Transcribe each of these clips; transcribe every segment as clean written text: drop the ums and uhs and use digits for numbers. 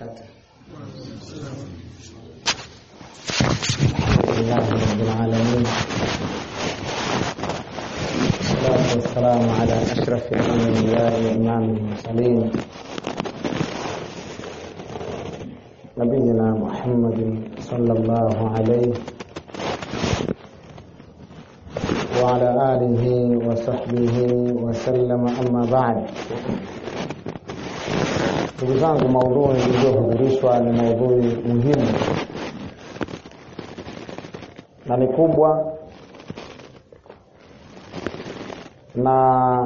الله رب العالمين، والصلاة والسلام على أشرف الأنبياء وإمام المرسلين نبينا محمد صلى الله عليه وعلى آله وصحبه وسلم. أما بعد، ndugu zangu, maudhui iliyohudhurishwa ni maudhui muhimu na ni kubwa, na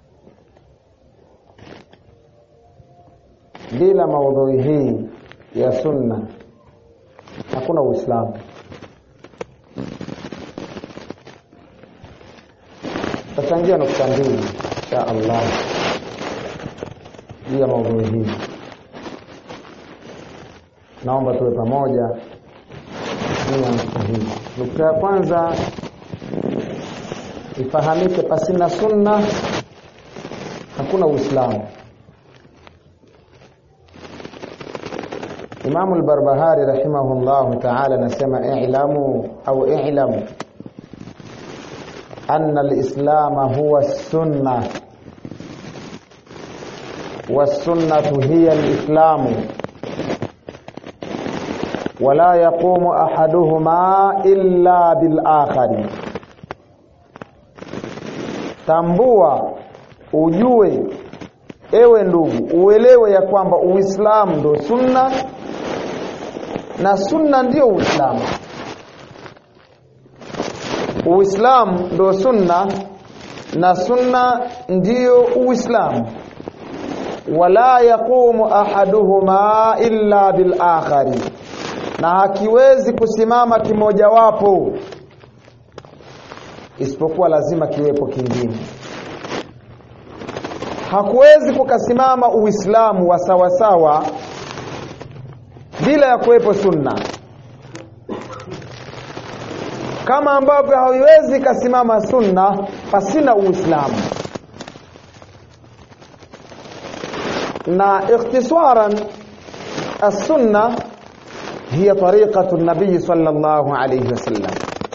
bila maudhui hii ya sunna hakuna Uislamu. Tutachangia nukta mbili insha Allah ya maudhui hii. Naomba tuwe pamoja nia nukta hii. Nukta ya kwanza, ifahamike pasina sunna hakuna Uislamu. Imam al-Barbahari rahimahullah ta'ala anasema i'lamu au i'lamu anna al-islam huwa as-sunnah was-sunnatu hiya al-islam wala yaqumu ahaduhuma illa bil-akhari. Tambua, ujue ewe ndugu, uelewe ya kwamba Uislamu ndio sunna na sunna ndio Uislamu. Uislamu ndio sunna na sunna ndio Uislamu. Wala yaqumu ahaduhuma illa bil akhari, na hakiwezi kusimama kimoja wapo isipokuwa lazima kiwepo kingine. Hakuwezi kukasimama Uislamu wa sawa sawa bila ya kuwepo sunna, kama ambavyo haiwezi kasimama sunna pasina Uislamu. Na ikhtisaran, as-sunna hiya tariqatu an-nabiy sallallahu alayhi wasallam.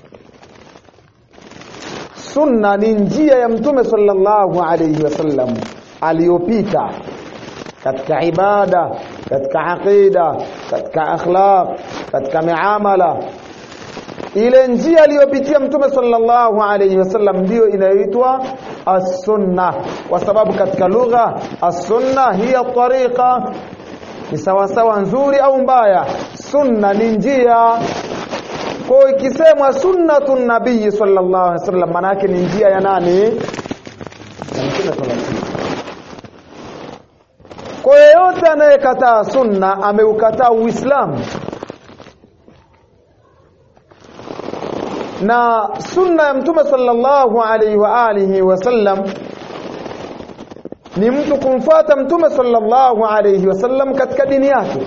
Sunna ni njia ya mtume sallallahu alayhi wasallam aliyopita katika ibada, katika aqida, katika akhlaq, katika muamala. Ile njia aliyopitia mtume sallallahu alayhi wasallam ndio inayoitwa as-sunnah, kwa sababu katika lugha as-sunnah hiya tariqa, ni sawa sawa nzuri au mbaya. Sunna ni njia. Kwa ikisemwa sunnatun nabii sallallahu alayhi wasallam, maana yake ni njia ya nani? Ya mtume sallallahu alayhi wasallam. Kwa yote anayekataa sunna ameukataa Uislamu. Na sunna ya mtume sallallahu alayhi wa alihi wasallam ni mtu kumfuata mtume sallallahu alayhi wasallam katika dini yake.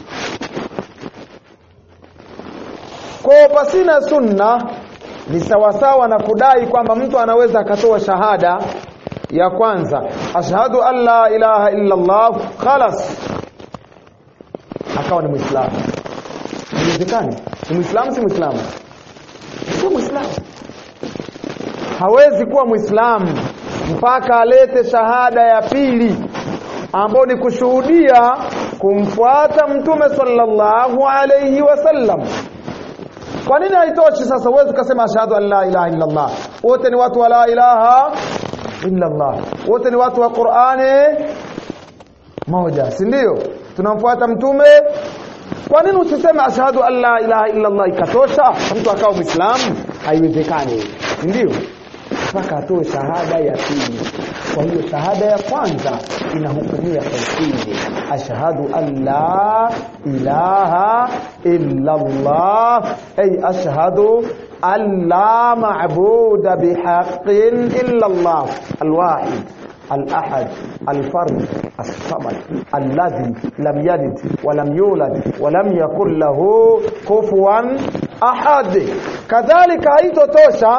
Kwa pasina sunna ni sawasawa na kudai kwamba mtu anaweza akatoa shahada ya kwanza, ashhadu an la ilaha illa Allah, khalas, akawa ni Muislamu. Inawezekani? Ni Muislamu si Muislamu? Sio Muislamu. Hawezi kuwa Muislamu mpaka alete shahada ya pili, ambayo ni kushuhudia kumfuata mtume sallallahu alayhi wasallam. Kwa nini haitoshi sasa? Uweze kusema ashhadu an la ilaha illa Allah, wote ni watu wa la ilaha illa Allah, wote ni watu wa Qur'ani moja, si ndio? Tunamfuata mtume. Kwa nini usiseme ashhadu an la ilaha illa Allah ikatosha mtu akawa Muislamu? Haiwezekani, ndio mpaka atoe shahada ya pili. Kwa hiyo shahada ya kwanza inahukumia tauhid, ashhadu an la ilaha illa Allah, ay ashhadu an la ma'buda bihaqqin illa Allah al-wahid al-ahad al-fard as-samad alladhi lam yalid wa lam yulad wa lam yakul lahu kufuwan ahad. Kadhalika haitotosha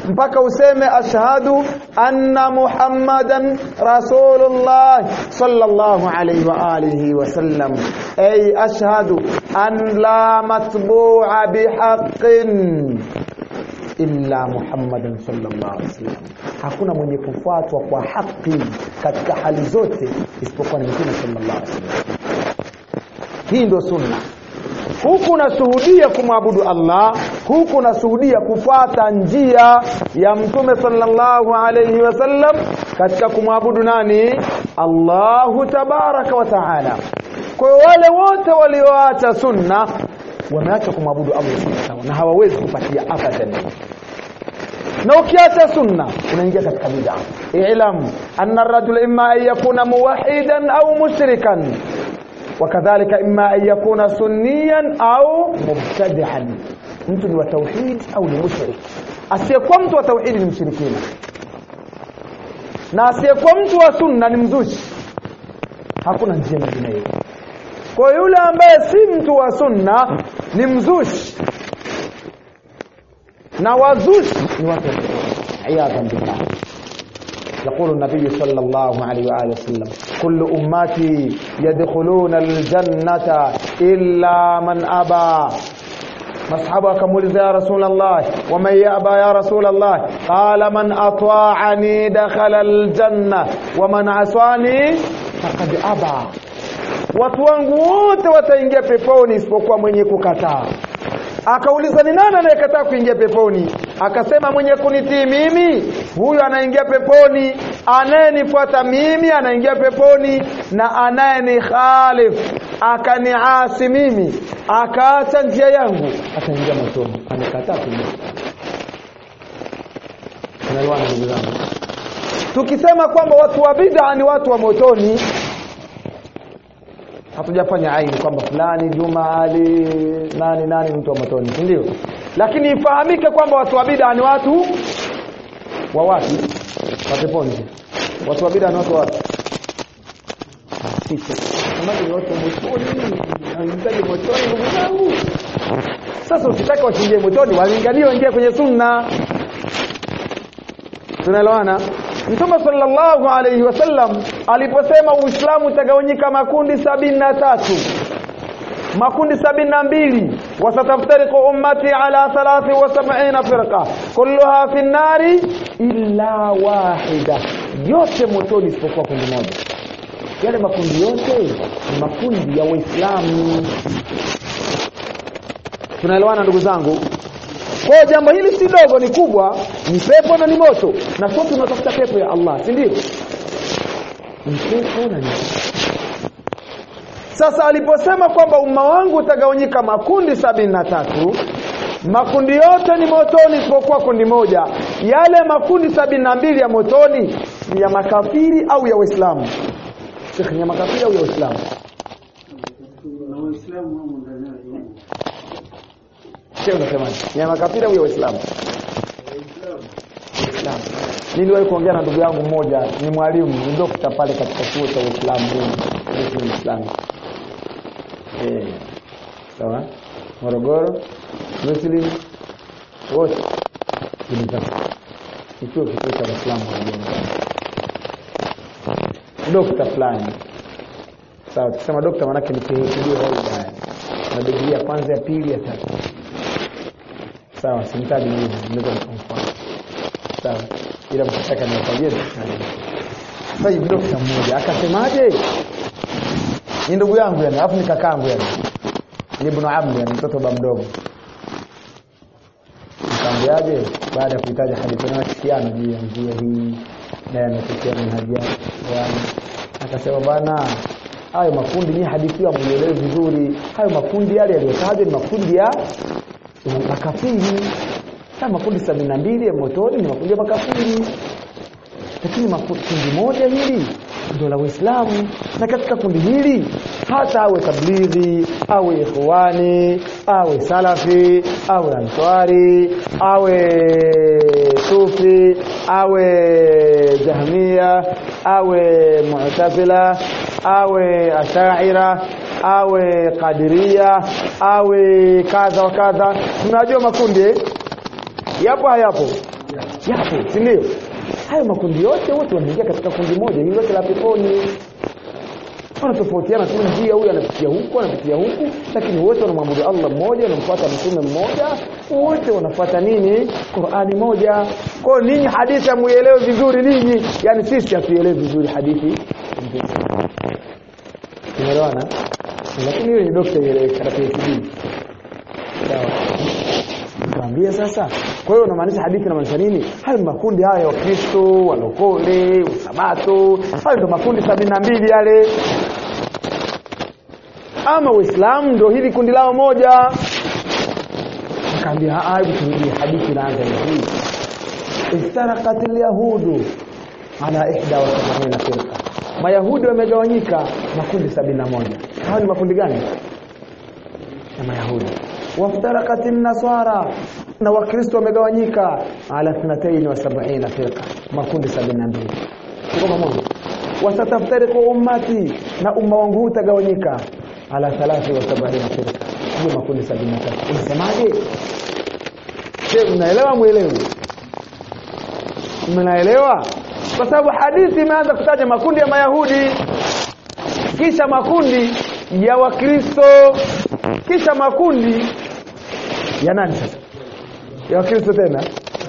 mpaka useme ashhadu anna Muhammadan rasulullah sallallahu alayhi wa alihi wasallam, ay ashhadu an la matbu'a bihaqqin illa Muhammadan sallallahu alaihi wasallam, hakuna mwenye kufuatwa kwa haki katika hali zote isipokuwa ni Mtume sallallahu alaihi wasallam. Hii ndio sunna. Huku nashuhudia kumwabudu Allah, huku nashuhudia kufuata njia ya Mtume sallallahu alaihi wasallam katika kumwabudu nani? Allahu tabaraka wa taala. Kwa wale wote walioacha sunna wameacha kumwabudu Allah subhanahu na hawawezi kupatia abadan. Na ukiacha sunna unaingia katika bid'a. I'lam anna ar-rajula imma an yakuna muwahhidan au mushrikan, wakadhalika imma an yakuna sunniyan au mubtadi'an. Mtu ni wa tauhid au ni mushrik. Asiyekuwa mtu wa tauhid ni mshirikina, na asiyekuwa mtu wa sunna ni mzushi. Hakuna njia nyingine. Kwa yule ambaye si mtu wa sunna ni mzushi, na wazushi ni watu iyadhan billah. يقول النبي صلى الله عليه وآله وسلم كل أمتي يدخلون الجنة إلا من أبى. مصحابه كمولز يا رسول الله ومن يأبى يا رسول الله؟ قال من أطاعني دخل الجنة ومن عصاني فقد أبى. Watu wangu wote wataingia peponi isipokuwa mwenye kukataa. Akauliza ni nani anayekataa kuingia peponi? Akasema mwenye kunitii mimi, huyo anaingia peponi. Anayenifuata mimi anaingia peponi, na anayenihalifu akaniasi mimi akaacha njia yangu ataingia motoni. Amekataa kuingia. Tunaelewana ndugu zangu? Tukisema kwamba watu wa bid'a ni watu wa motoni, hatujafanya aini kwamba fulani Juma Ali nani mtu wa motoni, ndio. Lakini ifahamike kwamba watu wa bid'a ni watu wa wapi? Wa peponi. Watu wa bid'a ni watu wa wapi? Kama ni watu wa motoni, wanahitaji motoni ndugu zangu. Sasa ukitaka waingie motoni, walinganie waingie kwenye sunna. Tunaelewana? Mtume sallallahu alayhi wasallam aliposema Uislamu utagawanyika makundi 73, makundi 72, wasataftariqu ummati ala 73 firqa kulluha fi an-nari illa wahida, yote motoni isipokuwa kundi moja. Yale makundi yote ni makundi ya Waislamu. Tunaelewana ndugu zangu? Kwa jambo hili si dogo, ni kubwa, ni pepo na ni moto, na sote tunatafuta pepo ya Allah, si ndio? Ni pepo na ni. Sasa aliposema kwamba umma wangu utagawanyika makundi 73, makundi yote ni motoni isipokuwa kundi moja. Yale makundi 72 ya motoni ni ya makafiri au ya Waislamu? Sheikh, ni ya makafiri au ya Waislamu? Na Waislamu wamo ndani yake. Sio unasemaje? Ni ya makafiri au ya Waislamu? Waislamu. Niliwahi kuongea na ndugu yangu mmoja, ni mwalimu, ni dokta pale katika chuo cha Uislamu, ni Muislamu. Sawa? Morogoro, Muslim, wote ni chuo cha Uislamu wa dokta fulani. Sawa, tukisema dokta maana yake ni PhD holder. Na degree ya kwanza, ya pili, ya tatu. Sawa, simtaji mimi, naweza kumfahamu. Sawa, ila mtaka niwatajie sana. Sasa hivi dokta mmoja akasemaje? Ni ndugu yangu yani, afu ni kakaangu yani. Ni ibn Abd yani, mtoto baba mdogo. Nikamwambiaje baada ya kuitaja hadithi na kiano juu ya njia hii na yanatokea manhaja yani, akasema bana, hayo makundi ni hadithi ya muelewe vizuri. Hayo makundi yale yaliyotajwa ni makundi ya makafiri. Kama makundi 72 ya motoni ni makundi ya makafiri, lakini makundi moja hili ndio la Uislamu. Na katika kundi hili hata awe tablighi, awe ikhwani, awe salafi, awe answari, awe sufi, awe jahmia, awe mu'tazila, awe ash'ira, awe qadiria, awe kadha wa kadha. Tunajua makundi yapo hayapo? Yapo, si ndio? Hayo makundi yote wote wanaingia katika kundi moja, hilo la peponi. Wanatofautiana tu njia, huyu anapitia huku, anapitia huku, lakini wote wanamwabudu Allah mmoja, wanamfuata mtume mmoja, wote wanafuata nini? Qur'ani moja. Kwa ninyi hadithi muelewe vizuri ninyi, yani sisi hatuelewi vizuri hadithi. Tunaelewana? Lakini hiyo ni dokta ile katika PhD. Sawa. Tuambie sasa. Kwa hiyo unamaanisha hadithi inamaanisha nini? Hayo makundi haya ya Kristo, walokole, usabato, hayo ndio makundi 72 yale. Ama Uislamu ndio hili kundi lao moja. Nikamwambia hebu turudie hadithi inaanza hivi. Istaraqat al-yahudu ala 71 firqa. Mayahudi wamegawanyika makundi 71. Hao ni makundi gani? Ya Mayahudi. Waftaraqat an-nasara, na Wakristo wamegawanyika ala 72 firqa, makundi 72. Tuko pamoja. Wasataftariqu ummati, na umma wangu utagawanyika ala 73 firqa, hiyo makundi 73. Unasemaje? Je, mnaelewa muelewe? Mnaelewa? Kwa sababu hadithi imeanza kutaja makundi ya Mayahudi, kisha makundi ya Wakristo, kisha makundi ya nani sasa? Ya Wakristo tena.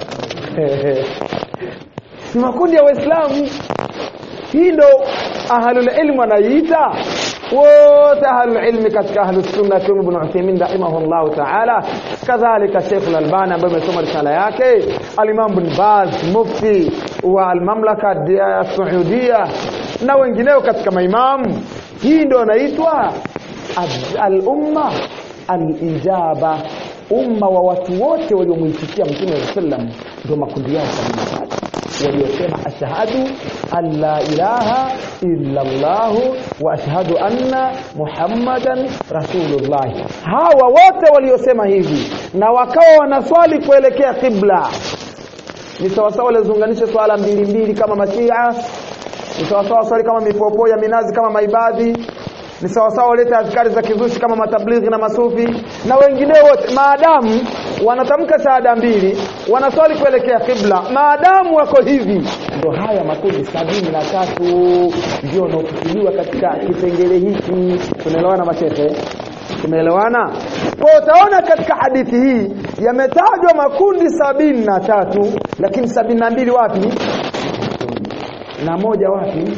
Ni makundi ya Waislamu. Hii ndo ahlul ilm wanaita. Wote ahlul ilm katika ahlus sunna kama Ibn Uthaymeen rahimahullah ta'ala, kadhalika Sheikh Al-Albani ambaye amesoma risala yake, al-Imam Ibn Baz mufti wa al-Mamlaka as-Saudiya na wengineo katika maimamu. Hii ndio inaitwa al-umma al-ijaba, umma wa watu wote waliomuitikia Mtume sallam, ndio makundi yao 73 waliosema ashhadu an la ilaha illa Allah wa ashhadu anna Muhammadan rasulullah. Hawa wote waliosema hivi na wakawa wanaswali kuelekea qibla, ni sawa sawa walizunganisha swala mbili kama Mashia, ni sawa sawa swali kama mipopo ya minazi kama maibadhi, ni sawa sawa waleta azkari za kizushi kama matablighi na masufi na wengine wote, maadamu wanatamka shahada mbili, wanaswali kuelekea qibla, maadamu wako hivi, ndio haya makundi 73 ndio yanayokusudiwa katika kipengele hiki. Tunaelewana mashehe? Tumeelewana? Kwa utaona katika hadithi hii yametajwa makundi 73, lakini 72 wapi? Na moja wapi?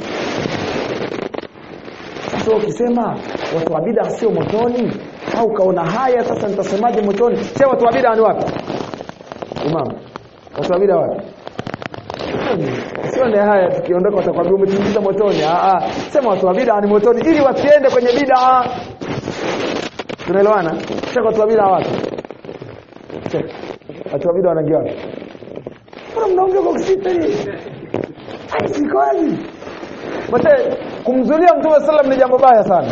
Sasa ukisema watu wa bid'a sio motoni, au kaona haya sasa nitasemaje motoni? Sasa watu wa bid'a ni wapi? Imam, watu wa bid'a wapi? Sio ni haya tukiondoka watakwambia umetingiza motoni. Sema watu wa bid'a ni motoni ili wasiende kwenye bid'a. Tunaelewana? Sasa watu wa bid'a wapi? Watu wa bid'a wanaingia wapi? Mbona mnaongea kwa kisitani? Haisikoje? Mate kumzulia Mtume sallam ni jambo baya sana.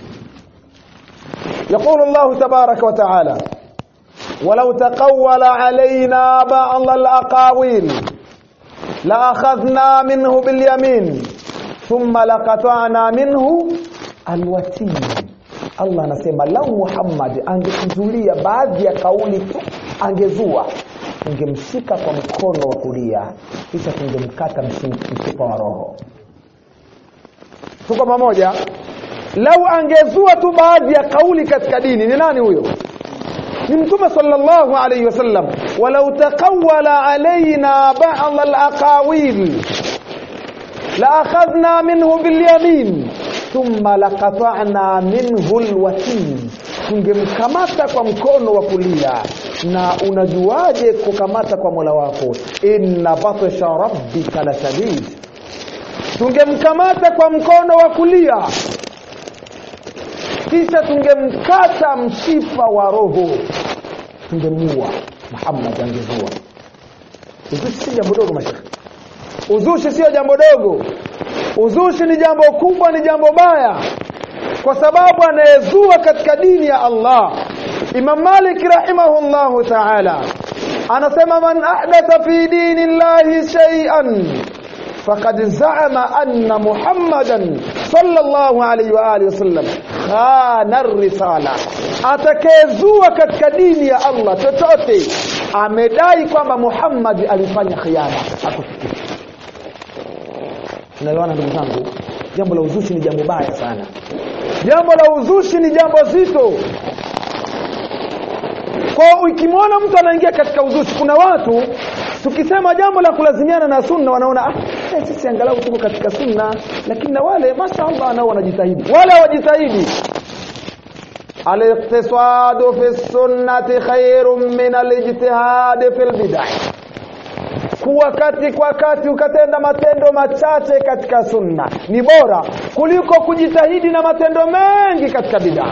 يقول الله تبارك وتعالى ولو تقول علينا بعض الأقاويل لأخذنا منه باليمين ثم لقطعنا منه الوتين. Allah anasema lau Muhammad angekuzulia baadhi ya kauli tu, angezua, tungemshika kwa mkono wa kulia kisha tungemkata mshipa wa roho. Tuko pamoja? Lau angezua tu baadhi ya kauli katika dini, ni nani huyo? Ni Mtume sallallahu alayhi wasallam. Walau taqawwala alaina ba'd al-aqawil la akhadna minhu bil yamin thumma laqata'na minhu al-watin, tungemkamata kwa mkono wa kulia. Na unajuaje kukamata kwa Mola wako? Inna batsha rabbika la shadid. Tungemkamata kwa mkono wa kulia kisha tungemkata mshipa wa roho, tungemua. Muhammad angezua. Uzushi si jambo dogo mashaka. Uzushi sio jambo dogo. Uzushi ni jambo kubwa, ni jambo baya, kwa sababu anayezua katika dini ya Allah. Imam Malik rahimahullahu ta'ala anasema man ahdatha fi dinillahi shay'an faqad za'ama anna Muhammadan sallallahu alayhi wa alihi wasallam khana ar-risala. Atakayezua katika dini ya Allah chochote amedai kwamba Muhammad alifanya khiana, hakufikiri. Tunaelewana ndugu zangu? Jambo la uzushi ni jambo baya sana. Jambo la uzushi ni jambo zito. Kwa ukimwona mtu anaingia katika uzushi, kuna watu tukisema jambo la kulazimiana na sunna wanaona sisi angalau tuko katika sunna, lakini na wale mashaallah nao wanajitahidi. Wale hawajitahidi. Al-iqtisadu fi sunnati khairun min al-ijtihad fil bid'ah. Kwa wakati ukatenda matendo machache katika sunna ni bora kuliko kujitahidi na matendo mengi katika bid'ah.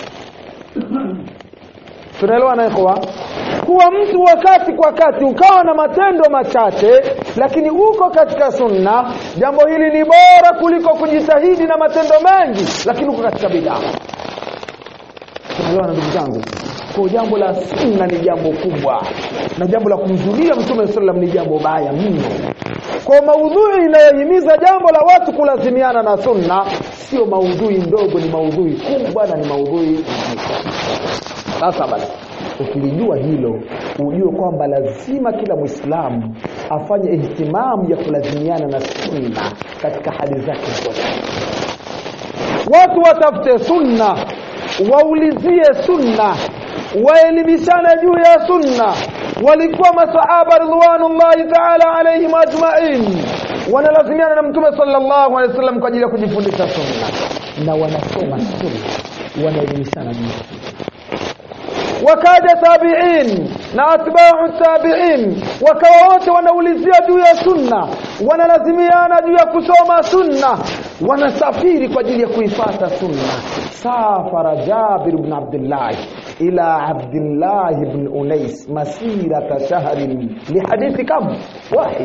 Tunaelewa na ikhwa? Kuwa mtu wakati ukawa na matendo machache lakini uko katika sunna, jambo hili ni bora kuliko kujitahidi na matendo mengi lakini uko katika bid'ah. Tunaelewa ndugu zangu? Kwa jambo la sunna ni jambo kubwa, na jambo la kumzulia Mtume sallam ni jambo baya mno. Kwa maudhui inayohimiza jambo la watu kulazimiana na sunna sio maudhui ndogo, ni maudhui kubwa na ni maudhui. Sasa basi ukilijua hilo, ujue kwamba lazima kila Muislamu afanye ihtimamu ya kulazimiana na sunna katika hali zake zote. Watu watafute sunna, waulizie sunna, waelimishane juu ya sunna. Walikuwa masahaba ridwanullahi ta'ala alayhim ajma'in wanalazimiana na Mtume sallallahu alayhi wasallam kwa ajili ya kujifundisha sunna, na wanasoma sunna, wanaelimishana juu. Wakaja tabi'in na atba'u tabi'in, wakawa wote wanaulizia juu ya sunna, wanalazimiana juu ya kusoma sunna, wanasafiri kwa ajili ya kuifuata sunna. Safara Jabir ibn Abdullah ila Abdullah ibn Unais masirata shahrin lihadithi kam wahid.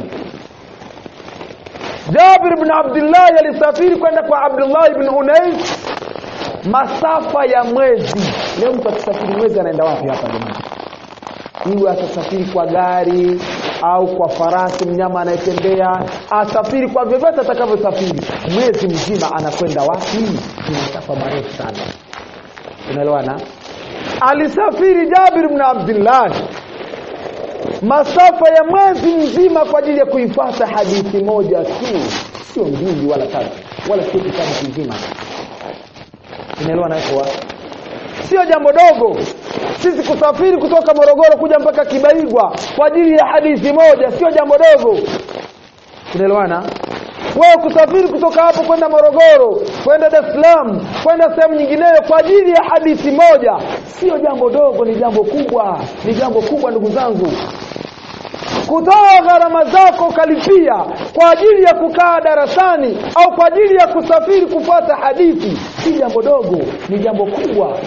Jabir ibn Abdullah alisafiri kwenda kwa Abdullah ibn Unais masafa ya mwezi. Leo mtu akisafiri mwezi anaenda wapi hapa jamani? Iwe atasafiri kwa gari au kwa farasi, mnyama anayetembea, asafiri kwa vyovyote atakavyosafiri, mwezi mzima anakwenda wapi? Ni masafa marefu sana. Unaelewana? Alisafiri Jabir ibn Abdullah masafa ya mwezi mzima kwa ajili ya kuifuata hadithi moja tu, sio mbili wala tatu wala sio kitabu kizima. Unaelewana hapo? Sio jambo dogo. Sisi kusafiri kutoka Morogoro kuja mpaka Kibaigwa kwa ajili ya hadithi moja sio jambo dogo. Unaelewana? Wewe kusafiri kutoka hapo kwenda Morogoro, kwenda Dar es Salaam, kwenda sehemu nyingineyo kwa ajili ya hadithi moja sio jambo dogo, ni jambo kubwa. Ni jambo kubwa ndugu zangu. Kutoa gharama zako kalipia kwa ajili ya kukaa darasani au kwa ajili ya kusafiri kufuata hadithi si jambo dogo, ni jambo kubwa.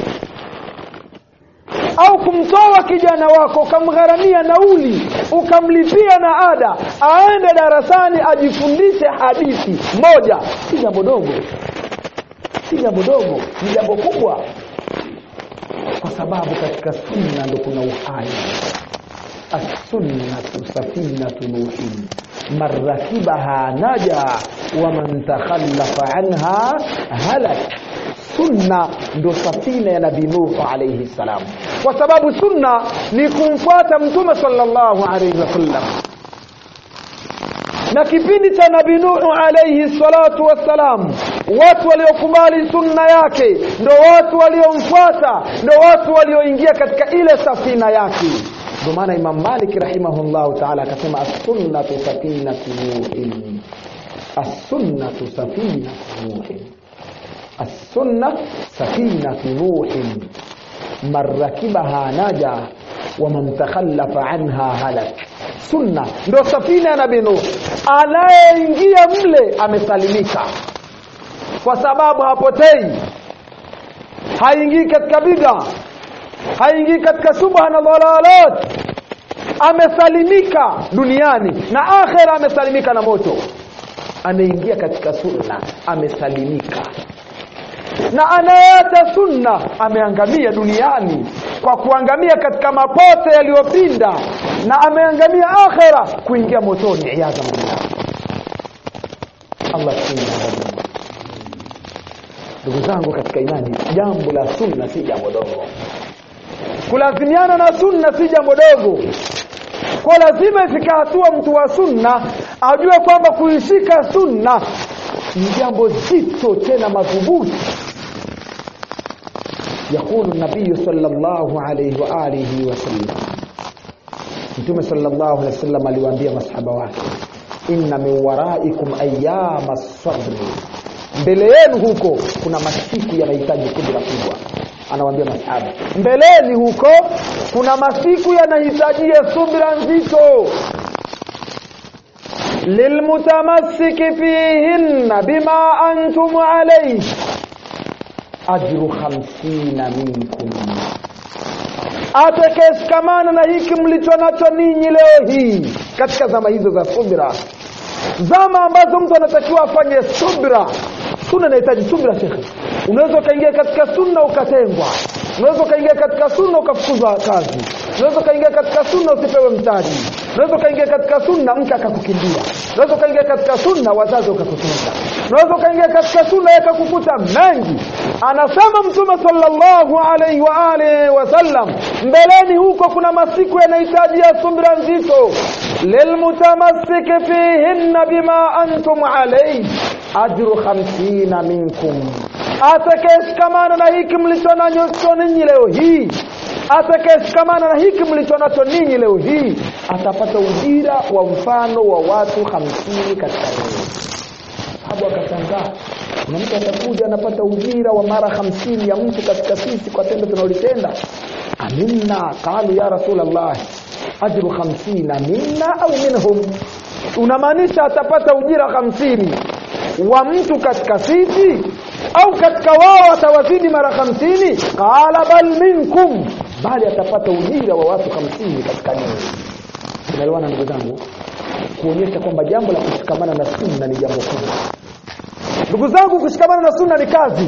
Au kumtoa kijana wako ukamgharamia nauli, ukamlipia na ada aende darasani ajifundishe hadithi moja, si jambo dogo. Si jambo dogo, ni jambo kubwa. Kwa sababu katika sunna ndio kuna uhai. As-sunnatu safinatu nuhin man rakibaha naja wa man takhallafa anha halak. Sunna ndo safina ya Nabii Nuh alayhi salam, kwa sababu sunna ni kumfuata Mtume sallallahu alayhi wasallam. Na kipindi cha Nabii Nuh alayhi salatu wassalam, watu waliokubali sunna yake ndo watu waliomfuata, ndo watu walioingia katika ile safina yake. Ndio maana Imam Malik rahimahullah ta'ala akasema as-sunnatu safinatu nuhin, as-sunnatu safinatu nuhin, as-sunnah safinatu nuhin man rakibaha naja wa man takhallafa anha halak. Sunna ndio safina ya Nabii Nuh, anayeingia mle amesalimika, kwa sababu hapotei, haingii katika bid'a, haingii katika subha na dhalalat, amesalimika duniani na akhera, amesalimika na moto. Anaingia katika sunna amesalimika, na anayeacha sunna ameangamia duniani kwa kuangamia katika mapote yaliyopinda, na ameangamia akhera kuingia motoni, iyaza billah. Allah subhanahu. Ndugu zangu katika imani, jambo la sunna si jambo dogo. Kulazimiana na sunna si jambo dogo. Kwa lazima ifika hatua mtu wa sunna ajue kwamba kuishika sunna ni jambo zito tena madhubuti. Yakulu nabii sallallahu alayhi wa alihi wasallam, Mtume sallallahu alayhi wasallam aliwaambia masahaba wake, inna min waraikum ayyama as-sabr, mbele yenu huko kuna masiku yanahitaji subira kubwa. Anawaambia masahaba, mbeleni huko kuna masiku yanahitaji subira nzito. Lilmutamassiki fihinna bima antum alayhi ajru 50 minkum, atakayeshikamana na hiki mlicho nacho ninyi leo hii katika zama hizo za subira, zama ambazo mtu anatakiwa afanye subira. Sunna inahitaji subira shekhi. Unaweza kaingia katika sunna ukatengwa, unaweza kaingia katika sunna ukafukuzwa kazi, unaweza kaingia katika sunna usipewe mtaji, unaweza kaingia katika sunna mke akakukimbia, unaweza kaingia katika sunna wazazi wakakutenga, unaweza kaingia katika sunna yakakukuta mengi. Anasema Mtume sallallahu alayhi wa alihi wasallam, mbeleni huko kuna masiku yanahitaji subira nzito. Lilmutamassiki fihinna bima antum alayhi ajru 50 minkum, atakayeshikamana na hiki mlichonacho ninyi leo hii, atakayeshikamana na hiki mlichonacho ninyi leo hii atapata ujira wa mfano wa watu 50 katika leo. Hapo akashangaa, kuna mtu atakuja anapata ujira wa mara 50 ya mtu katika sisi kwa tendo tunalotenda. Aminna, qalu ya Rasulullah, ajru 50 minna au minhum? Unamaanisha atapata ujira 50 wa mtu katika sisi au katika wao atawazidi mara 50? Qala bal minkum, bali atapata ujira wa watu 50 katika nini. Tunaelewana ndugu zangu? Kuonyesha kwamba jambo la kushikamana na sunna ni jambo kubwa. Ndugu zangu, kushikamana na sunna ni kazi.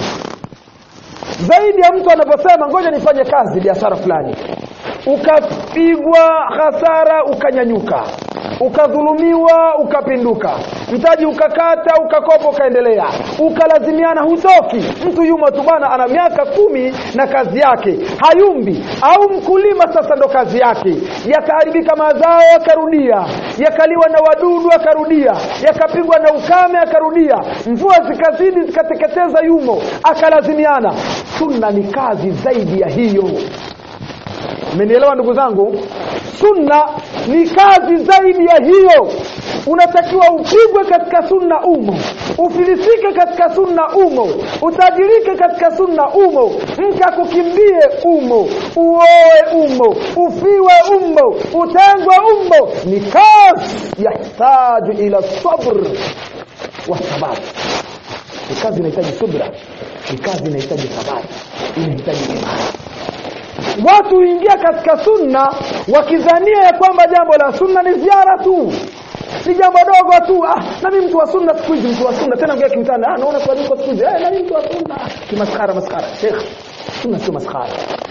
Zaidi ya mtu anaposema ngoja nifanye kazi biashara fulani, ukapigwa hasara ukanyanyuka, ukadhulumiwa ukapinduka, mtaji ukakata ukakopa ukaendelea, ukalazimiana hutoki. Mtu yumo tu bwana ana miaka 10 na kazi yake hayumbi, au mkulima sasa ndo kazi yake, yakaharibika mazao akarudia, yakaliwa na wadudu akarudia, yakapigwa na ukame akarudia, mvua zikazidi zikateketeza yumo akalazimiana. Sunna ni kazi zaidi ya hiyo. Mmenielewa ndugu zangu? Sunna ni kazi zaidi ya hiyo. Unatakiwa upigwe katika sunna umo, ufilisike katika sunna umo, utajirike katika sunna umo, mka kukimbie umo, uoe umo, ufiwe umo, utengwe umo. Ni kazi yahitaji ila sabr wa sabat. Ni kazi inahitaji subra, ni kazi inahitaji sabat, inahitaji imani. Watu huingia katika sunna wakizania ya kwamba jambo la sunna ni ziara tu, ni jambo dogo tu. Na mimi mtu wa sunna siku hizi, mtu wa sunna tena ngea kimtana, naona kwa nini kwa siku hizi na mimi mtu wa sunna kimaskara sheikh. Sunna sio maskara.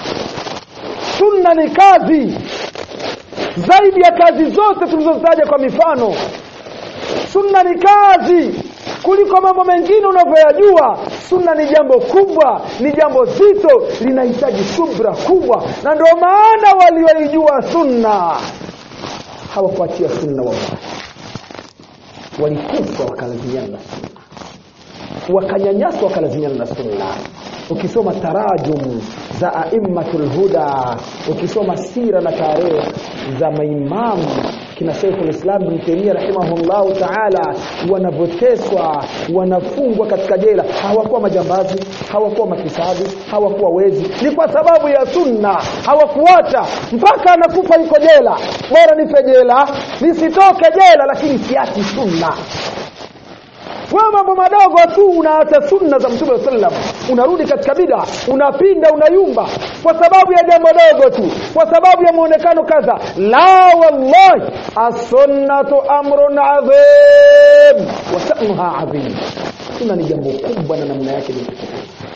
Sunna ni kazi zaidi ya kazi zote tulizotaja kwa mifano. Sunna ni kazi kuliko mambo mengine unavyoyajua. Sunna ni jambo kubwa, ni jambo zito, linahitaji subra kubwa. Na ndio maana walioijua sunna hawafuatia sunna wao, walikufa wakalazimiana na sunna, wakanyanyaswa wakalazimiana na sunna. Ukisoma tarajum za aimmatul huda, ukisoma sira na tarehe za maimamu kina Sheikhul Islam Ibn Taymiyyah rahimahullahu ta'ala, wanavoteswa, wanafungwa katika jela, hawakuwa majambazi, hawakuwa mafisadi, hawakuwa wezi, ni kwa sababu ya sunna. Hawakuacha mpaka anakufa yuko jela, bora nife jela nisitoke jela, lakini siachi sunna. Wewe mambo madogo tu unaacha sunna za Mtume sallam, unarudi katika bid'a, unapinda, unayumba kwa sababu ya jambo dogo tu, kwa sababu ya muonekano kadha. La wallahi, as-sunnatu amrun adhim wa sha'nuha adhim. Sunna ni jambo kubwa na namna yake ni kubwa.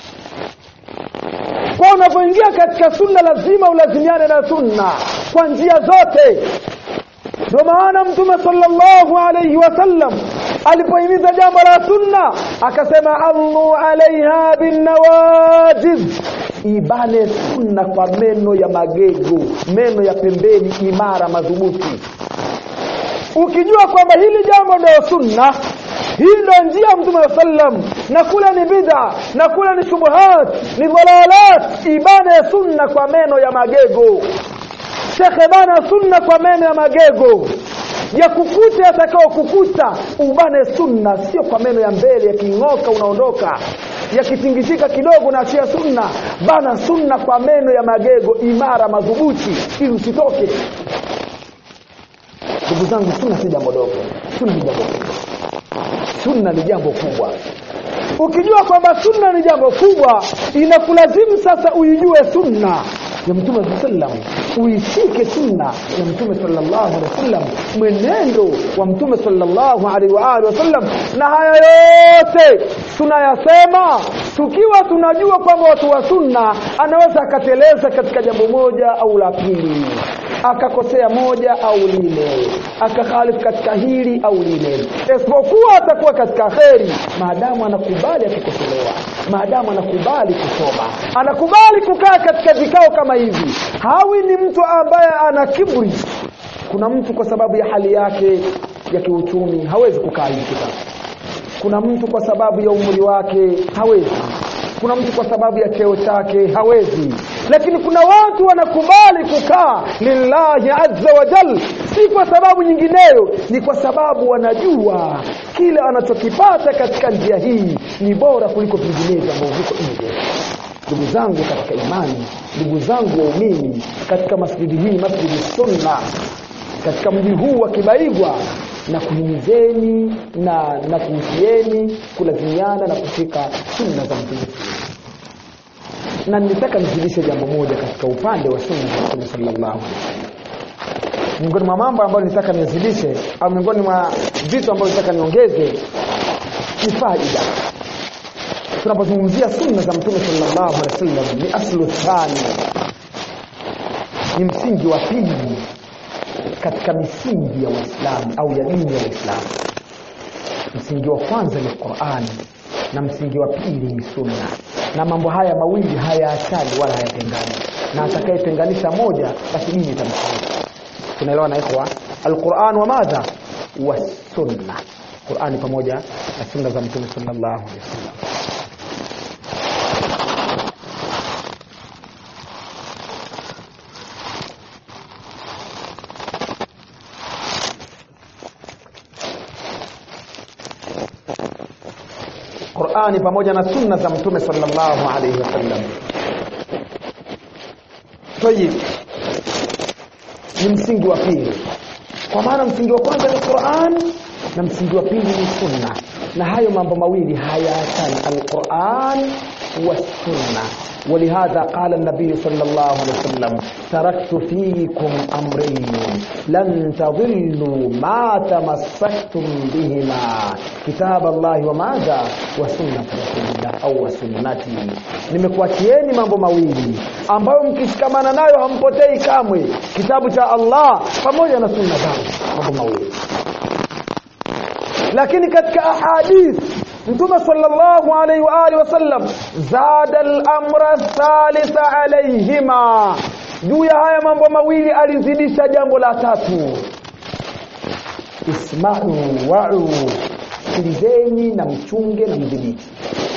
Kwa unapoingia katika sunna lazima ulazimiane na sunna kwa njia zote. Ndio maana Mtume sallallahu alayhi wasallam alipohimiza jambo la sunna akasema allu alaiha bin nawajiz, ibane sunna kwa meno ya magego, meno ya pembeni imara madhubuti. Ukijua kwamba hili jambo ndio sunna, hii ndio njia ya Mtume sallam, na kula ni bid'a, na kula ni shubuhat, ni dhalalat, ibane sunna kwa meno ya magego. Shekhe bana sunna kwa meno ya magego, ya kukuta atakao kukuta, ubane sunna sio kwa meno ya mbele, yaking'oka unaondoka, yakitingishika kidogo na achia sunna. Bana sunna kwa meno ya magego imara madhubuti ili usitoke. Ndugu zangu, sunna si jambo dogo, sunna ni jambo kubwa. Sunna ni jambo kubwa. Ukijua kwamba sunna ni jambo kubwa, inakulazimu sasa uijue sunna ya Mtume sallam, uishike sunna ya Mtume sallallahu alaihi wasallam, mwenendo wa Mtume sallallahu alaihi wasallam. Na haya yote tunayasema tukiwa tunajua kwamba watu wa sunna anaweza akateleza katika jambo moja au la pili, akakosea moja au lile, akakhalifu katika hili au lile, isipokuwa atakuwa katika kheri maadamu anakubali akikosolewa, maadamu anakubali kusoma, anakubali kukaa katika vikao kama hivi. Hawi ni mtu ambaye ana kiburi. Kuna mtu kwa sababu ya hali yake ya kiuchumi hawezi kukaa hivi. Kuna mtu kwa sababu ya umri wake hawezi. Kuna mtu kwa sababu ya cheo chake hawezi. Lakini kuna watu wanakubali kukaa lillahi azza wa jalla, si kwa sababu nyingineyo, ni kwa sababu wanajua kile anachokipata katika njia hii ni bora kuliko vinginevyo ambavyo viko nje. Ndugu zangu katika imani, ndugu zangu waumini, katika masjidi hii, masjidi sunna, katika mji huu wa Kibaigwa, na kuhimizeni na kuhusieni kulazimiana na kushika sunna za Mtume. Na nitaka nizidishe jambo moja katika upande wa sunna za Mtume sallallahu alaihi wasallam. Miongoni mwa mambo ambayo nitaka nizidishe, au miongoni mwa vitu ambavyo nitaka niongeze, ni faida. Tunapozungumzia sunna za Mtume sallallahu alaihi wasallam, ni aslu thani, ni msingi wa pili katika misingi ya Uislamu au ya dini ya Uislamu. Msingi wa kwanza ni Qur'an na msingi wa pili ni sunna. Na mambo haya mawili hayaachani wala hayatengani, na atakayetenganisha moja basi dini itamsaidia. Tunaelewa na ikhwa? Al-Qur'an wa madha wa sunna. Qur'ani pamoja na sunna za Mtume sallallahu alaihi wasallam. Qur'ani pamoja na sunna za Mtume sallallahu alaihi wasallam. Tayib, ni msingi wa pili. Kwa maana msingi wa kwanza ni Qur'an na msingi wa pili ni sunna, na hayo mambo mawili hayaachani, al-Qur'an wa sunna. ولهذا قال النبي صلى الله عليه وسلم: تركت فيكم أمرين لن تضلوا ما تمسكتم بهما، كتاب الله وماذا وسنة رسول الله أو سنتي. Nimekuachieni mambo mawili ambayo mkishikamana nayo hampotei kamwe, kitabu cha Allah pamoja na sunna zangu. Mambo mawili. Lakini katika ahadith Mtume sallallahu alaihi wa alihi wasallam zada al-amra thalitha alayhima, juu ya haya mambo mawili alizidisha jambo la tatu: isma'u wa'u, sikilizeni na mchunge na mdhibiti.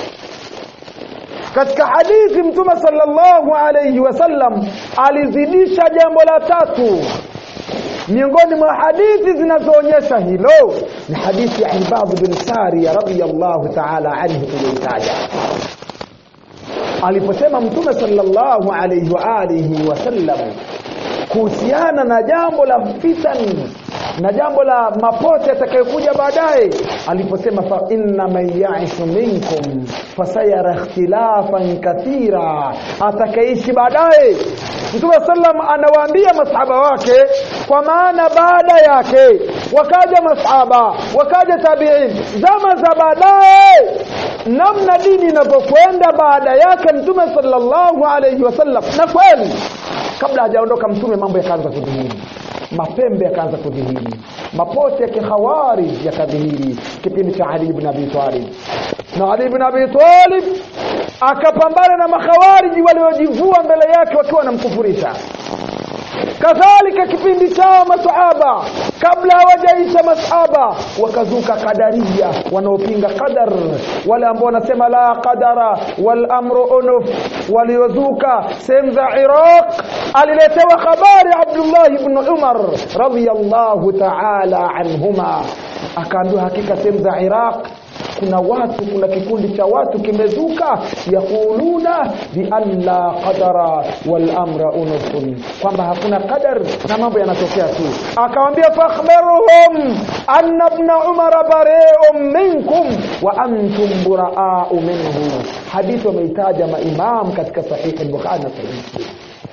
Katika hadithi Mtume sallallahu alaihi wasallam alizidisha jambo la tatu. Miongoni mwa hadithi zinazoonyesha hilo ni hadithi ya Ibad bin Sariya radhiyallahu ta'ala anhu tuliyotaja, aliposema Mtume sallallahu alayhi wa alihi wasallam kuhusiana na jambo la fitan na jambo la mapote yatakayokuja baadaye, aliposema fa inna man ya'ishu minkum fasayara ikhtilafan kathira, atakaishi baadaye. Mtume sallam anawaambia masahaba wake, kwa maana baada yake wakaja masahaba, wakaja tabi'in, zama za baadaye, namna dini inapokwenda baada yake Mtume sallallahu alayhi wasallam. Na kweli kabla hajaondoka Mtume mambo yakaanza kudhihiri, mapembe yakaanza kudhihiri, mapote ya kikhawarij yakadhihiri kipindi cha Ali ibn Abi Talib. Na Ali ibn Abi Talib akapambana na makhawariji waliojivua mbele yake wakiwa wanamkufurisha. Kadhalika kipindi cha masahaba, kabla hawajaisha masahaba, wakazuka qadariya wanaopinga qadar, wale ambao wanasema la qadara wal amru unuf, waliozuka sehemu za Iraq. Aliletewa habari Abdullah ibn Umar radhiyallahu ta'ala anhuma, akaambiwa hakika sehemu za Iraq kuna kikundi cha watu kimezuka, yakuluna bi alla qadara wal amra unufun, kwamba hakuna qadar na mambo yanatokea tu. Akamwambia fakhbiruhum anna ibn Umar bari'un minkum wa antum bura'u minhu. Hadithi wameitaja maimam katika Sahih al-Bukhari na Sahih Muslim.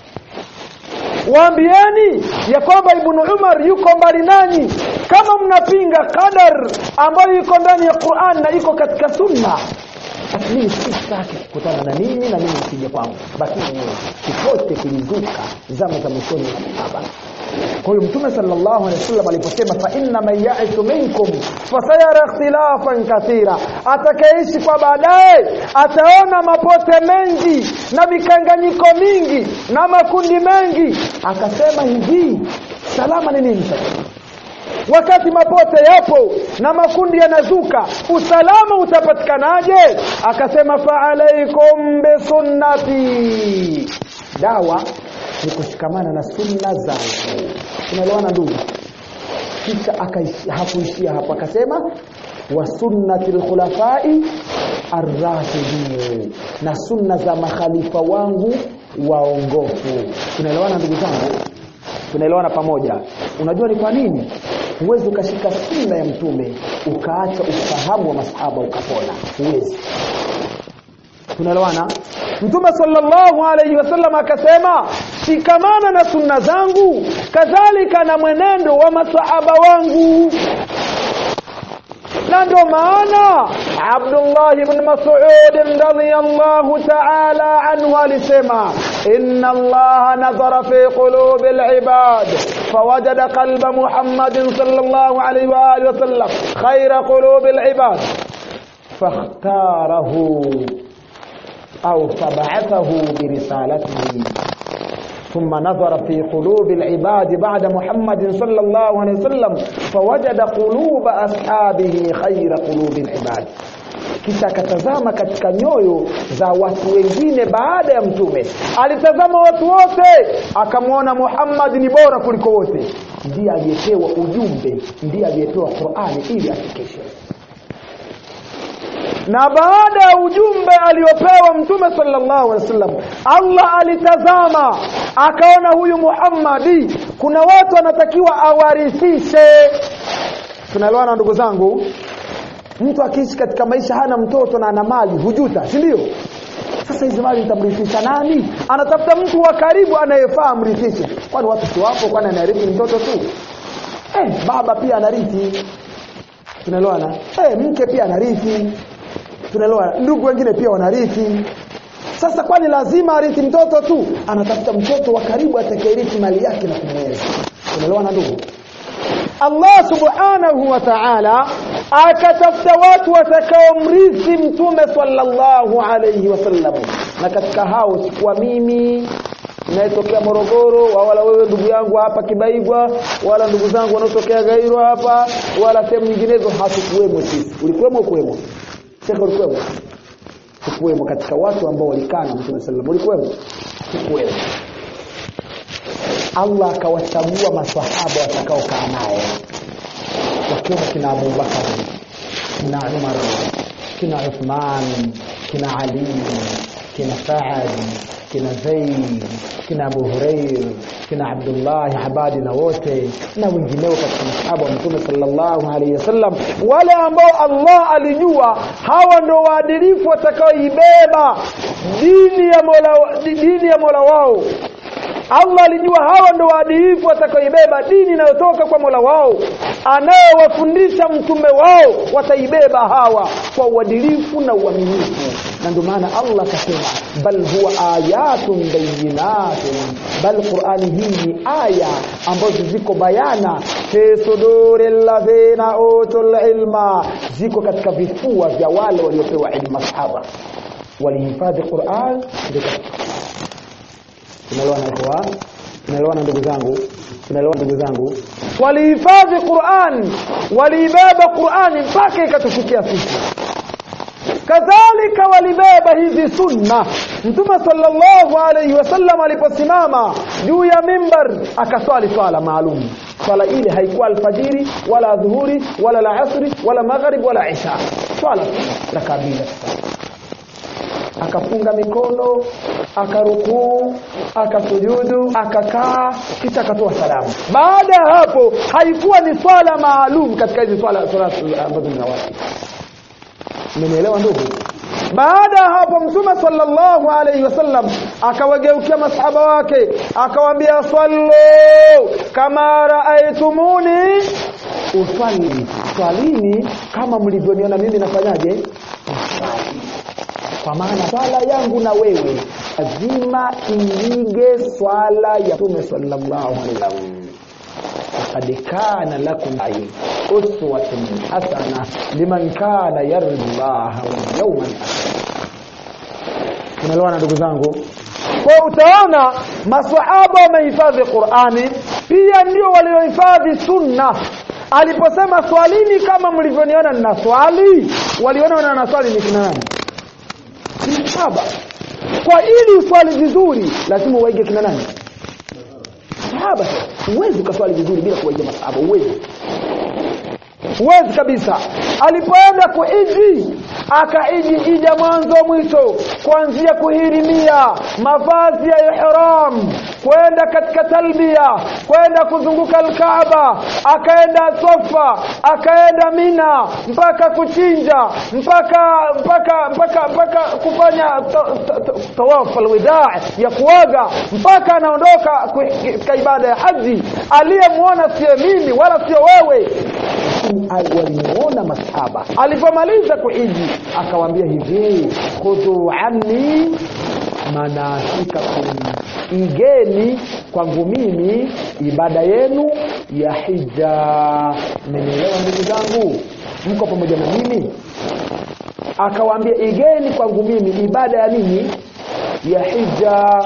Waambieni ya kwamba Ibn Umar yuko mbali nanyi, kama mnapinga qadar ambayo iko ndani ya Qur'an na iko katika sunna. Mimi sitaki kukutana na ninyi na mimi msije kwangu, basi kipote kilizuka zama za mwishoni wa sahaba. Kwa hiyo Mtume sallallahu alaihi wasallam aliposema fa inna man ya'isu minkum fasayara ikhtilafan kathira, atakayeishi kwa baadaye ataona mapote mengi na mikanganyiko mingi na makundi mengi. Akasema hivi, salama ni nini sasa? Wakati mapote yapo na makundi yanazuka, usalama utapatikanaje? Akasema fa alaikum bi sunnati, dawa ni kushikamana na sunna zangu. Tunaelewana ndugu? Kisha hakuishia hapa, akasema wa sunnatil khulafai ar-rashidin, na sunna za makhalifa wangu waongofu. Tunaelewana ndugu zangu? Tunaelewana pamoja? Unajua ni kwa nini huwezi ukashika sunna ya Mtume ukaacha ufahamu wa masahaba ukapona? Huwezi. Tunaelewana? Mtume sallallahu alayhi wasallam akasema shikamana na sunna zangu, kadhalika na mwenendo wa masahaba wangu. Na ndio maana Abdullah ibn Mas'ud radhiyallahu ta'ala anhu alisema inna Allah nadhara fi qulubil ibad fawajada qalba Muhammadin sallallahu alayhi wa alihi wasallam khayra qulubil ibad fakhtarahu أو فبعثه برسالته ثم نظر في قلوب العباد بعد محمد صلى الله عليه وسلم فوجد قلوب أصحابه خير قلوب العباد. Kisha akatazama katika nyoyo za watu wengine baada ya Mtume. Alitazama watu wote, akamwona Muhammad ni bora kuliko wote. Ndiye aliyepewa ujumbe, ndiye aliyepewa Qur'ani ili afikishe. Na baada ya ujumbe aliopewa Mtume sallallahu alaihi wasallam, Allah alitazama akaona huyu Muhammadi kuna watu anatakiwa awarithishe. Tunaelewana ndugu zangu? Mtu akiishi katika maisha hana mtoto na ana mali hujuta, si ndio? Sasa hizo mali nitamrithisha nani? Anatafuta mtu wa karibu anayefaa amrithishe. Kwani watu si wapo? Kwani anarithi mtoto tu? Baba pia anarithi. Tunaelewana? Mke pia anarithi. Tunaelewana? Ndugu wengine pia wanarithi. Sasa kwani lazima arithi mtoto tu? Anatafuta mtoto wa karibu atakayerithi mali yake na kumweza. Tunaelewana ndugu? Allah subhanahu wa ta'ala akatafuta watu watakaomrithi Mtume sallallahu alayhi wasallam, na katika hao sikuwa mimi ninayetokea Morogoro, wala wewe ndugu yangu hapa Kibaigwa, wala ndugu zangu wanaotokea Gairo hapa, wala sehemu nyinginezo. Hatukuwemo sisi. Ulikuwemo? Kuwemo? Sheikh ulikuwemo? Kuwemo katika watu ambao walikaa na Mtume sallallahu alayhi wasallam? Ulikuwemo? Kuwemo. Allah akawachagua maswahaba watakao kaa naye, wakiwa kina Abu Bakar, kina Umar, kina Uthman, kina Ali, kina Sa'ad, kina Zaid, kina Abu Hurairah, kina Abdullah Abadi na wote na wengineo katika masahaba wa Mtume sallallahu alayhi wasallam, wale ambao Allah alijua hawa ndio waadilifu watakaoibeba dini ya Mola wao. Allah alijua hawa ndio waadilifu watakaoibeba dini inayotoka kwa Mola wao, anayewafundisha mtume wao wataibeba hawa kwa uadilifu na uaminifu. Na ndio maana Allah akasema bal huwa ayatun bayyinatun, bal Qur'ani hii ni aya ambazo ziko bayana, fi suduril ladhina utul ilma, ziko katika vifua vya wale waliopewa ilmu. Masahaba walihifadhi Qur'an. Tunaelewana ndugu zangu, walihifadhi Qur'an, walibeba Qur'an mpaka ikatufikia sisi. Kadhalika walibeba hizi sunna. Mtume sallallahu alayhi wasallam aliposimama juu ya mimbar akaswali swala maalum. Swala ile haikuwa alfajiri wala dhuhuri wala alasri wala maghrib wala isha, swala la kabila. Akafunga mikono, akarukuu, akasujudu, akakaa, kisha akatoa salamu. Baada ya hapo haikuwa ni swala maalum katika hizo swala ambazo zinawasi. Mmenielewa ndugu? Baada hapo Mtume sallallahu alayhi wasallam akawageukia masahaba wake akawaambia, sallu kama raaitumuni usalli, swalini kama mlivyoniona mimi nafanyaje. Kwa maana swala yangu na wewe lazima iige swala ya Mtume sallallahu alayhi wasallam. Qad kana lakum uswatun hasana liman kana yarju Allah wal yawmal akhir. Tunaelewana ndugu zangu? Kwa utaona maswahaba wamehifadhi Qur'ani, pia ndio waliohifadhi sunna. Aliposema swalini kama mlivyoniona na swali, waliona na swali ni kina nani? Ni sahaba. Kwa ili uswali vizuri lazima uige kina nani? Sahaba. Uwezi kuswali vizuri bila kuiga masahaba, uwezi kabisa. Alipoenda kuiji akaiji mwanzo mwisho, kuanzia kuhirimia mavazi ya ihram, kwenda katika talbia, kwenda kuzunguka al-Kaaba, akaenda Safa, akaenda Mina, mpaka kuchinja, mpaka kufanya tawaf al-wadaa ya kuaga, mpaka anaondoka katika ibada ya haji. Aliyemuona sio mimi wala sio wewe, walimuona masahaba. Alipomaliza kuhiji akawaambia hivi, khudhu anni manasikakum, igeni kwangu mimi ibada yenu ya hija. Mmenielewa ndugu zangu? Mko pamoja na mimi? Akawaambia igeni kwangu mimi ibada ya nini? Ya hija.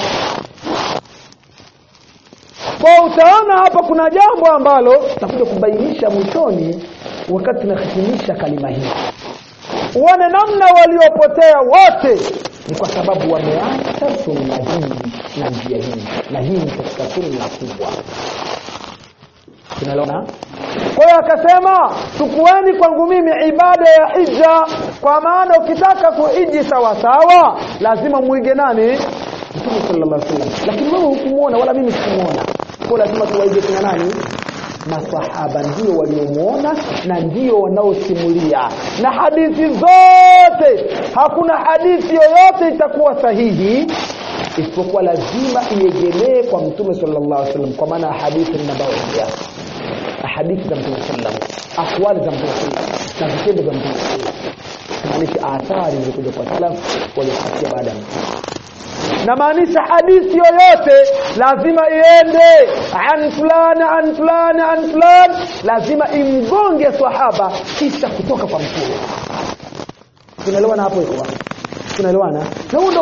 Kwa utaona hapa kuna jambo ambalo tutakuja kubainisha mwishoni wakati tunahitimisha kalima hii. Uone namna waliopotea wote ni kwa sababu wameacha sunna hii na njia hii, na hii ni katika sunna kubwa. Tunaelewana? Kwa hiyo akasema tukueni kwangu mimi ibada ya hija, kwa maana ukitaka kuhiji sawa sawa lazima muige nani? Mtume sallallahu alaihi wasallam. Lakini wewe hukumuona wala mimi sikumuona, kwa lazima tuwaige kina nani? Masahaba ndio waliomuona na ndio wanaosimulia. Na hadithi zote, hakuna hadithi yoyote itakuwa sahihi isipokuwa lazima iegelee kwa Mtume sallallahu alaihi wasallam, kwa maana hadithi nabawiyya, hadithi za Mtume sallallahu alaihi wasallam, akwali za Mtume sallallahu alaihi wasallam na vitendo vya Mtume sallallahu alaihi wasallam, maanisha athari zilizokuja kwa salaf waliofuatia baada ya Mtume. Na maanisha hadithi yoyote lazima iende an fulan, lazima imgonge sahaba kisha kutoka kwa Mtume. Tunaelewana hapo hiyo? Tunaelewana? Na huo ndio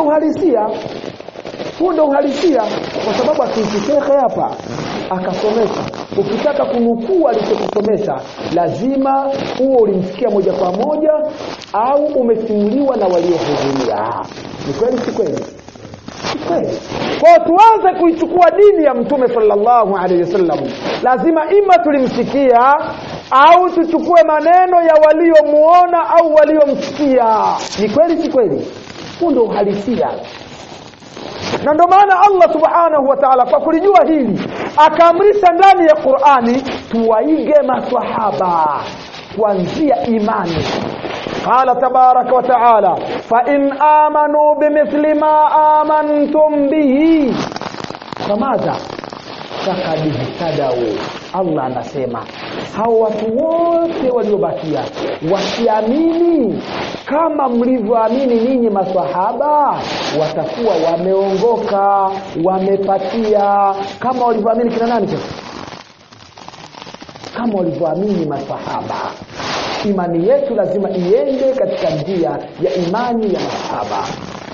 uhalisia, kwa sababu akishekhe hapa akasomesha, ukitaka kunukuu alichokusomesha lazima huo ulimsikia moja kwa moja au umesimuliwa na waliohudhuria. Ni kweli si kweli? Kwa tuanze kuichukua dini ya Mtume sallallahu alaihi wasallam, lazima ima tulimsikia au tuchukue maneno ya waliomuona au waliomsikia. Ni kweli si kweli? Huo ndio uhalisia. Na ndio maana Allah subhanahu wa ta'ala kwa kulijua hili akaamrisha ndani ya Qur'ani tuwaige maswahaba kuanzia imani. Qala tabaraka wa ta'ala, fa in amanu bimithli ma amantum bihi famadha faqad ihtadaw. Allah anasema hao watu wote waliobakia wakiamini kama mlivyoamini ninyi maswahaba watakuwa wameongoka, wamepatia. Kama walivyoamini kina nani sasa? Kama walivyoamini maswahaba. Imani yetu lazima iende katika njia ya imani ya masahaba.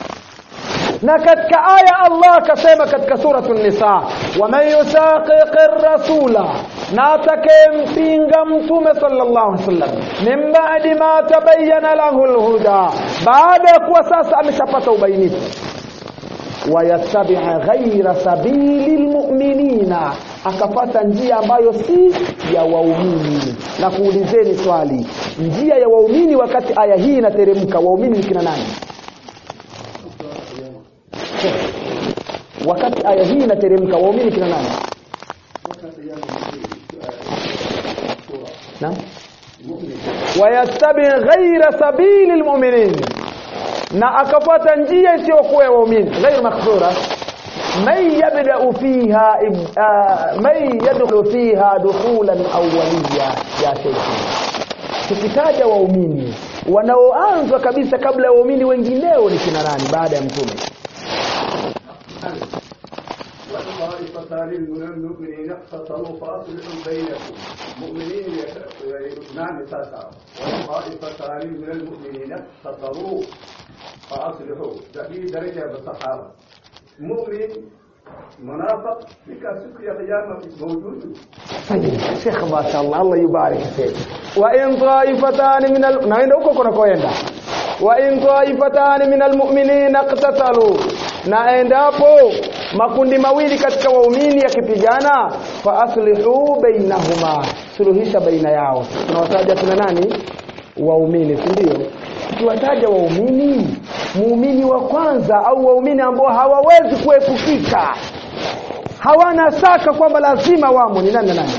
Na katika aya Allah akasema katika suratul Nisa, wa man yusaqiqir rasula, na atakayempinga mtume sallallahu alaihi wasallam min ba'di ma tabayyana lahu alhuda, baada ya kuwa sasa ameshapata ubainifu, wayattabi'a ghayra sabilil mu'minina, akapata njia ambayo si ya waumini. Na kuulizeni swali, njia ya waumini wakati aya hii inateremka, waumini ni kina nani? Wakati aya hii inateremka, waumini kina nani? Naam, wayattabi' ghayra sabilil mu'minin, na akapata njia isiyokuwa ya waumini. Ghayr makhsura, man yadkhulu fiha dukhulan awwaliya. Ya sheikh, tukitaja waumini wanaoanzwa kabisa kabla ya waumini wengineo ni kina nani baada ya mtume? والطائفتان من المؤمنين اقتتلوا فاصلحوا بينهم مؤمنين يؤمنان تسعة والطائفتان من المؤمنين اقتتلوا فاصلحوا. في درجة بالصحابة مؤمن منافق بك سكية قيامة موجود. شيخ ما شاء الله، الله يبارك فيك. وإن طائفتان من naenda huko kuna koenda, وإن طائفتان من المؤمنين اقتتلوا, na endapo makundi mawili katika waumini yakipigana, fa aslihu bainahuma, suluhisha baina yao. Tunawataja tuna nani? Waumini, si ndio? Tuwataja waumini, muumini wa kwanza au waumini ambao hawawezi kuepukika, hawana shaka kwamba lazima wamo, ni nani na nani?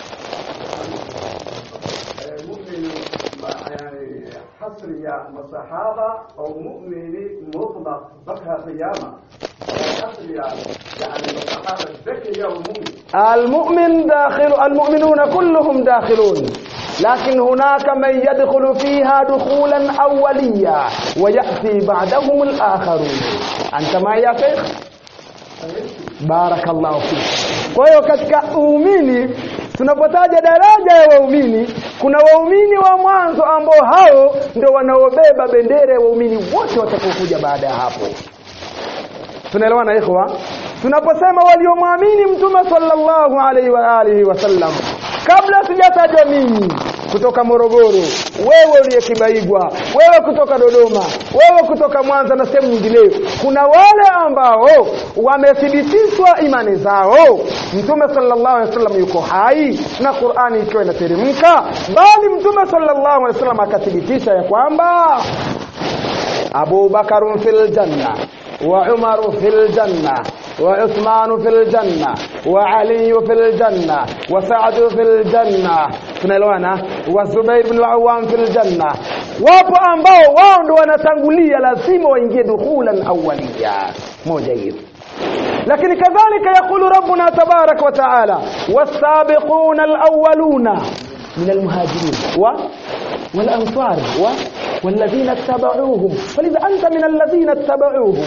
حصرية مصحابة أو مؤمن مطلق بكها قيامة. حصرية يعني مصحابة ذكية ومؤمن. المؤمن داخل، المؤمنون كلهم داخلون، لكن هناك من يدخل فيها دخولا أوليا ويأتي بعدهم الآخرون. أنت معي يا شيخ؟ بارك الله فيك. Kwa hiyo katika uumini tunapotaja daraja ya waumini, kuna waumini wa mwanzo ambao hao ndio wanaobeba bendera ya waumini wote watakaokuja baada ya hapo. Tunaelewana ikhwa? Tunaposema waliomwamini mtume sallallahu alaihi wa alihi wasallam, kabla sijatajwa mimi kutoka Morogoro, wewe uliye Kibaigwa, wewe kutoka Dodoma, wewe kutoka Mwanza na sehemu nyingine, kuna wale ambao wamethibitishwa imani zao mtume sallallahu alaihi wasallam yuko hai na Qur'ani ikiwa inateremka, bali mtume sallallahu alaihi wasallam akathibitisha ya kwamba Abu Bakar fil janna wa Umar fil janna وعثمان في الجنة وعلي في الجنة وسعد في الجنة. Tunaelewana? وزبير بن العوام في الجنة. Wapo ambao wao ndio wanatangulia, lazima waingie dukhulan awwaliya. Moja hiyo. Lakini kadhalika yakulu rabbuna tabarak wa taala, was-sabiquna al-awwaluna min al-muhajirin wal-ansar والذين اتبعوهم فلذا أنت من الذين اتبعوهم.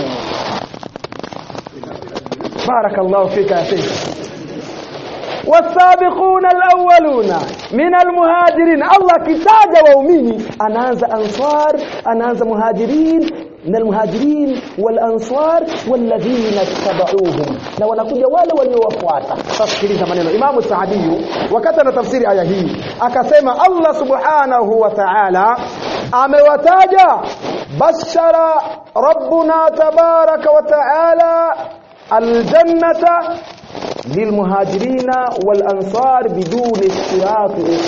بارك الله فيك يا شيخ. والسابقون الأولون من المهاجرين. الله كتاج waumini anaanza ansar, anaanza muhajirin, من المهاجرين والأنصار والذين اتبعوهم, na wanakuja wale waliowafuata. Tasikiliza maneno Imam Saadi wakati anatafsiri aya hii, akasema Allah subhanahu wa ta'ala amewataja, bashara rabbuna tabaraka wa ta'ala aljannata lilmuhajirina walansar biduni istirati.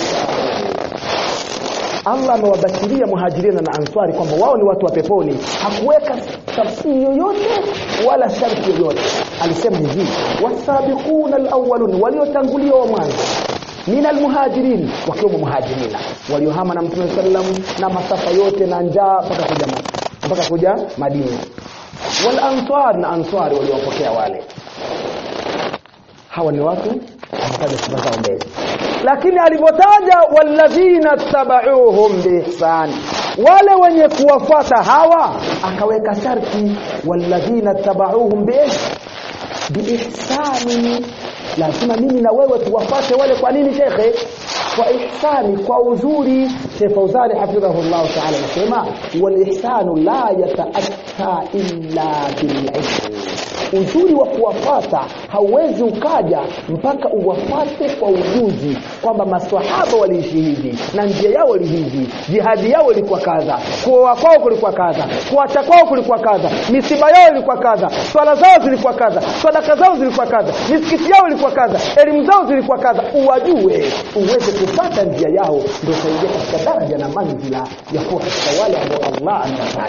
Allah amewabashiria muhajirina na ansari kwamba wao ni watu wa peponi. Hakuweka tafsiri yoyote wala sharti yoyote. Alisema hivi, wasabiquna alawwalun, waliotangulia wa mwanzo, min almuhajirin, wakiwemo muhajirina waliohama na Mtume sallam na masafa yote na njaa mpaka kuja Madina, wal ansar, na ansari waliowapokea wale. Hawa ni watu ambaye tunataka mbele. Lakini alipotaja walladhina tabauhum biihsan, wale wenye kuwafuata hawa, akaweka sharti walladhina tabauhum biihsan. Lazima mimi na wewe tuwafuate wale. Kwa nini shekhe? Kwa ihsani, kwa uzuri, Sheikh Fauzani hafidhahullah ta'ala anasema wal ihsanu la yata'atta illa bil ilm. Uzuri wa kuwafuata hauwezi ukaja mpaka uwafuate kwa ujuzi, kwamba maswahaba waliishi hivi na njia yao ni hivi, jihadi yao ilikuwa kadha, kuoa kwao kulikuwa kadha, kuacha kwao kulikuwa kadha, misiba yao ilikuwa kadha, swala zao zilikuwa kadha, sadaka zao zilikuwa kadha, misikiti yao ilikuwa kadha, elimu zao zilikuwa kadha. Uwajue uweze kupata njia yao, ndio utaingia katika daraja na manzila ya kuwa katika wale ambao Allah anawataja.